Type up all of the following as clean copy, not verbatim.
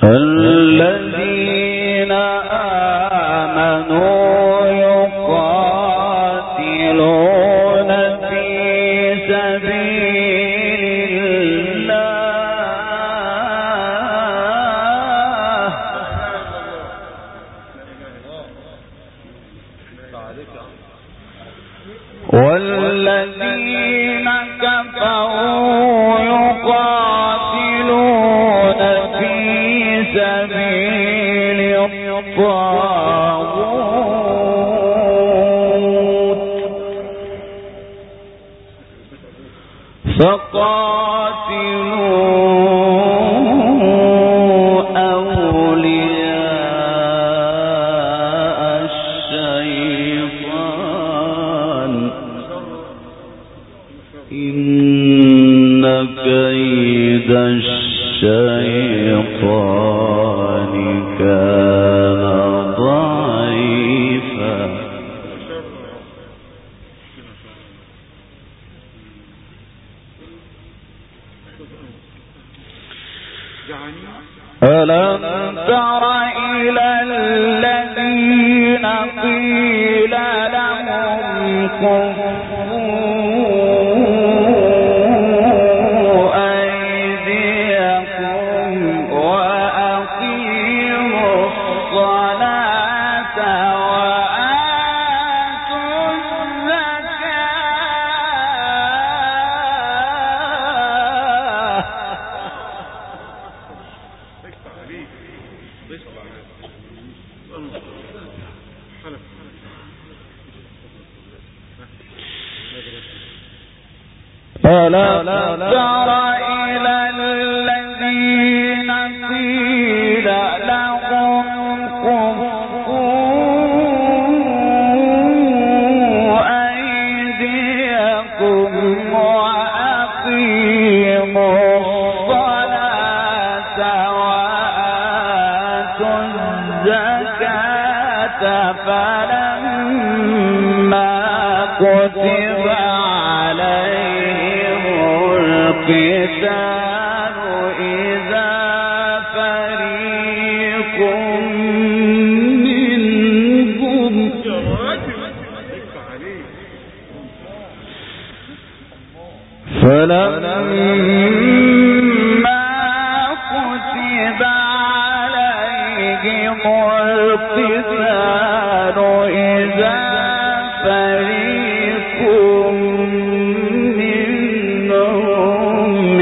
الذين آمنوا يقاتلون في سبيل الله والذين كفروا يقاتلون في سبيل الطاغوت فقاتلوا أولياء الشيطان إن كيد الشيطان كان ضعيفا ألم تر إلى الذين قيل لهم كفوا أيديكم وأقيموا الصلاة وآتوا ألم تر إلى الذين قيل لهم كفوا أيديكم وأقيموا الصلاة وآتوا الزكاة فلما كتب عليهم القتال إذا فريق منهم فلما كتب عليهم القتال إذا فريق منهم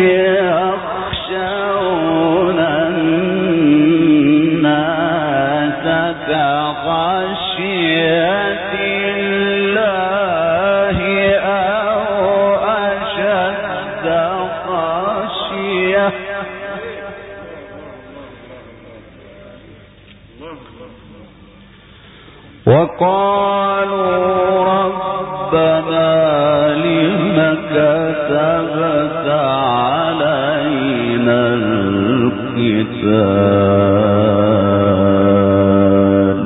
يخشون الناس كخشية الله أو أشد خشية وقالوا ربنا لم كتبت علينا القتال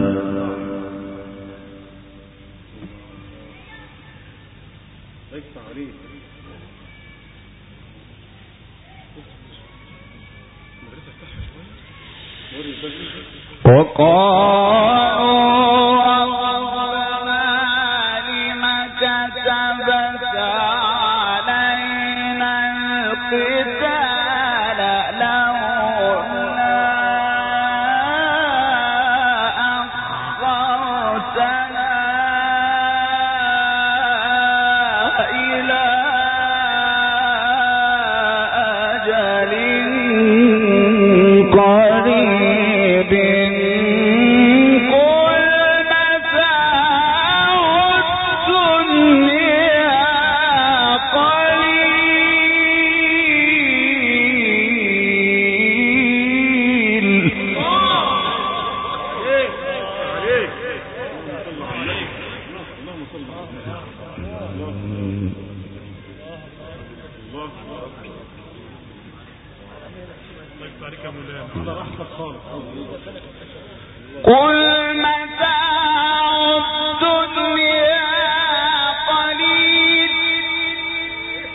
قل متاع الدنيا قليل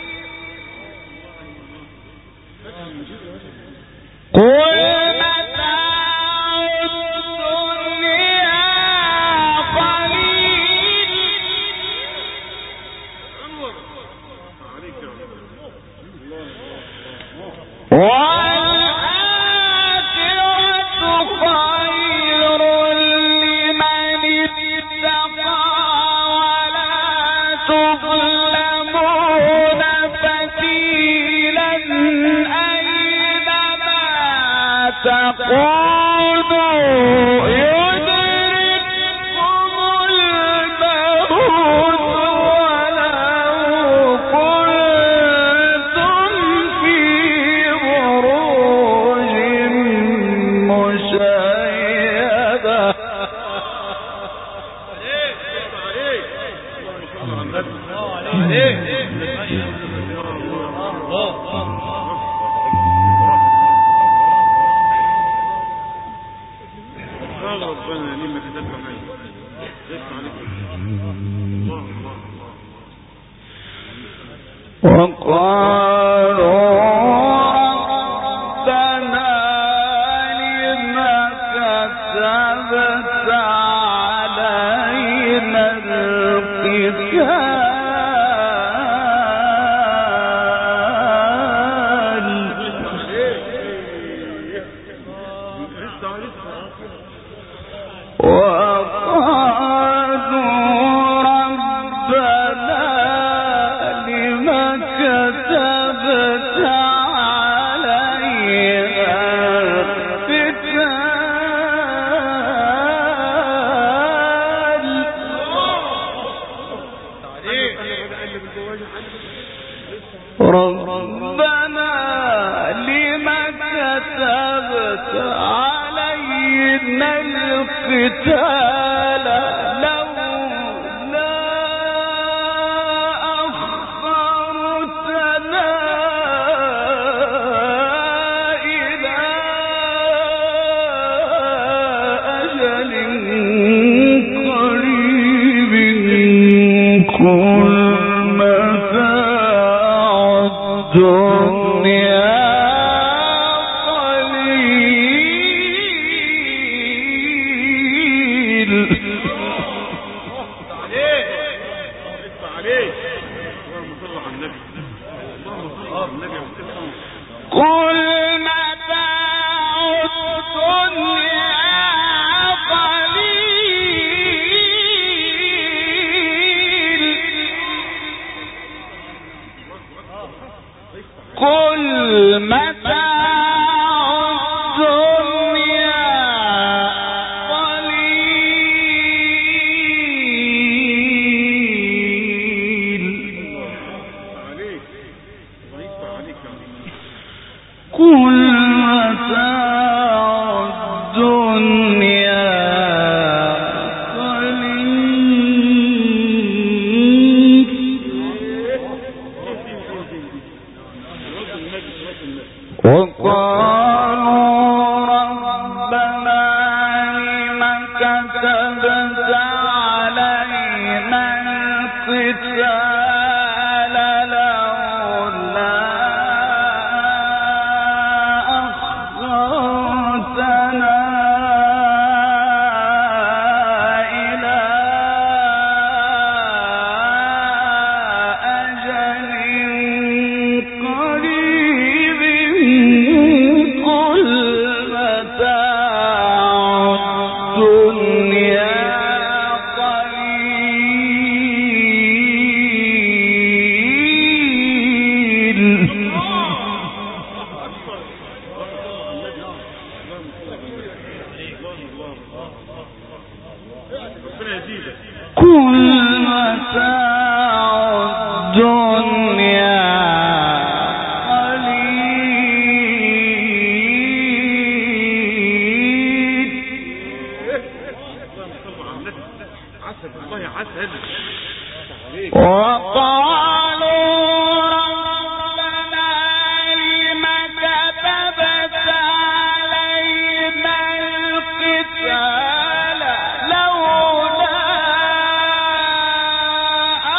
قل متاع تقولوا يدرككم الموت ولو كنتم في بروج مشيدة. وقالوا ربنا لم كتبت علينا ربنا لم كتبت علينا القتال لولا أخرتنا إلى أجل قريب كل الدنيا قليل. قل متاع الدنيا قليل. قل متاع الدنيا قليل. قل متاع الدنيا وقالوا ربنا لم كتبت علينا القتال لولا أخرتنا إلى أجل قريب. قل متاع الدنيا قليل. قل متاع الدنيا وقالوا ربنا لم كتبت علينا القتال لولا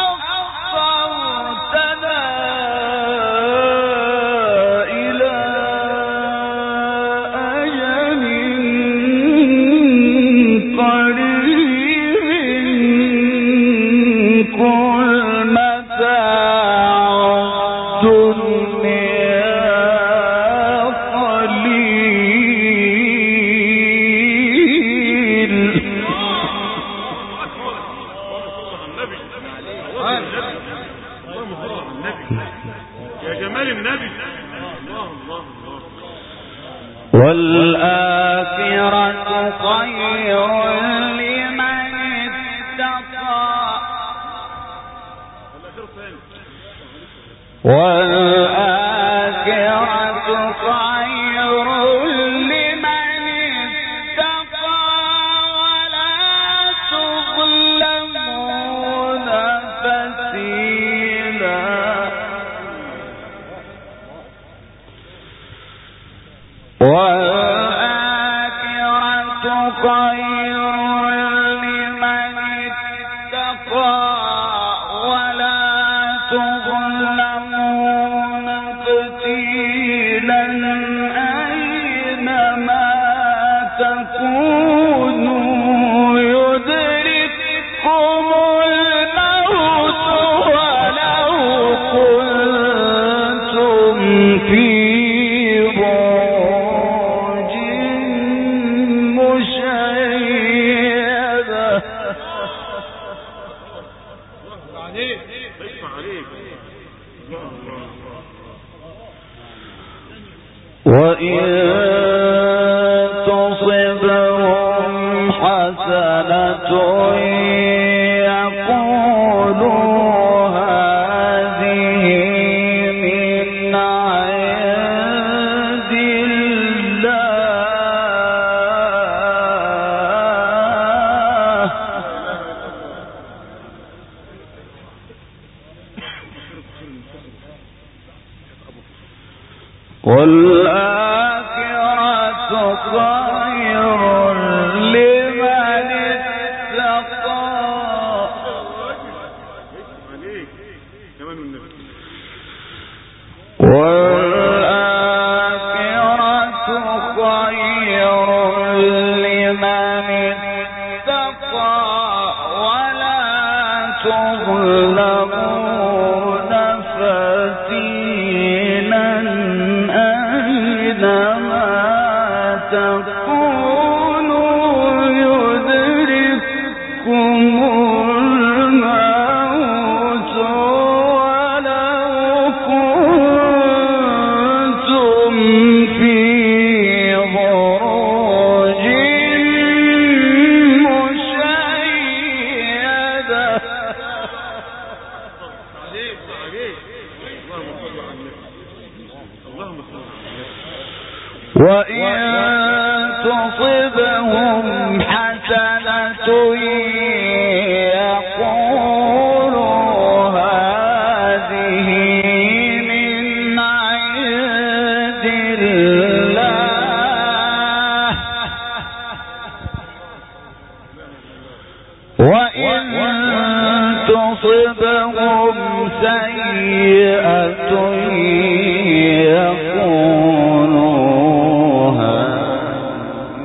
والآخرة خير لمن اتقى والآخرة خير لمن اتقى ولا تظلمون فتيلا والآخرة خير لمن اتقى ولا تظلمون فتيلا أينما تكونوا يدرككم الموت ولو كنتم في بروج مشيدة وإن تصبهم حسنة يقولوا هذه من عند الله والآخرة خير لمن اتقى والآخرة خير لمن اتقى ولا تظلمون فتيلا أينما تكونوا يدرككم الموت ولو كنتم في بروج مشيدة وإن تصبهم حسنة يقولوا هذه من عند الله وإن تصبهم سيئة يقولوا هذه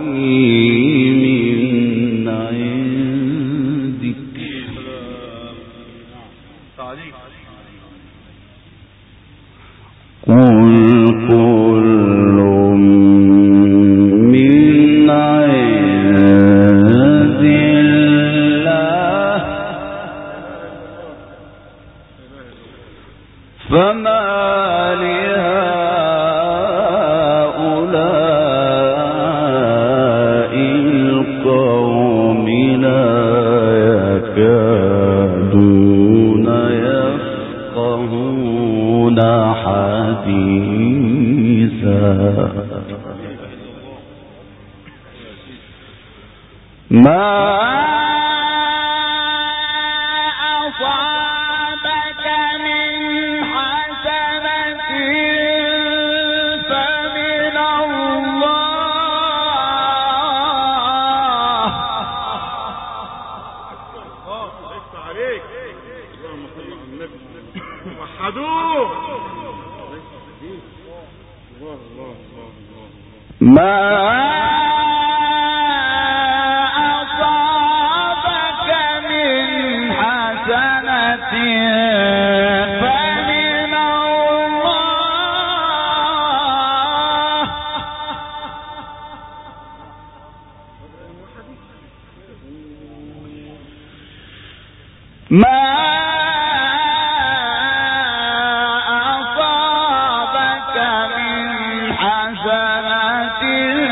من عندك قل كل من عند الله فما لهؤلاء القوم لا يكادون يفقهون حديثا ما أصابك من حسنة فمن الله عليك اللهم صل على النبي وحدوه ما أصابك من حسنة فمن الله ما أصابك من حسنة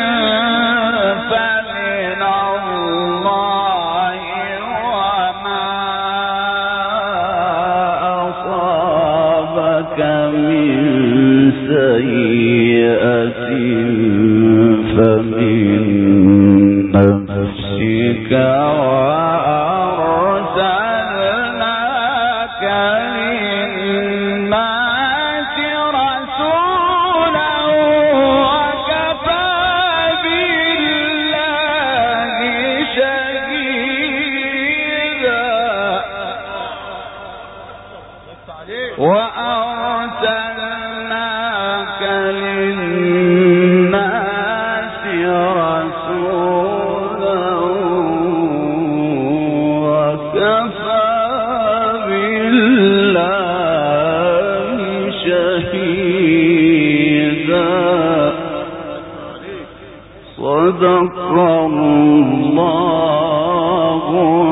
صدق الله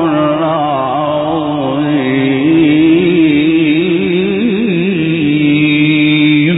العظيم.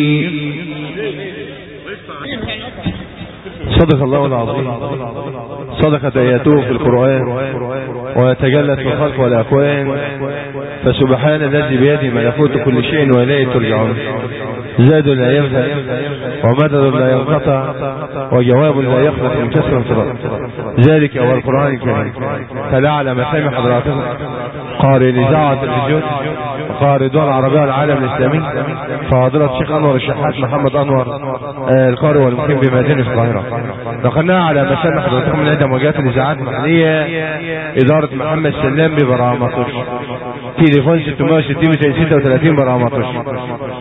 صدق الله العظيم. صدقت آياته في القرآن ويتجلت في الخلق والأكوان، فسبحان الذي بيده ملكوت كل شيء وإليه ترجعون. زاد لا ينفع ومدد لا ينقطع وجواب لا يخلق من كسر انفراد. ذلك هو القرآن الكريم. فلعل مسامع حضراتكم قارئ الإذاعة والتلفزيون وقارئ الدول العربية والعالم الإسلامي فضيلة الشيخ أنور الشحات محمد أنور القارئ والمقيم بمدينة القاهرة. نقلناها على مسامع حضراتكم من عدة موجات الإذاعات المحلية إدارة محمد سلام ببرامطش. تليفون 660 236 برامطش.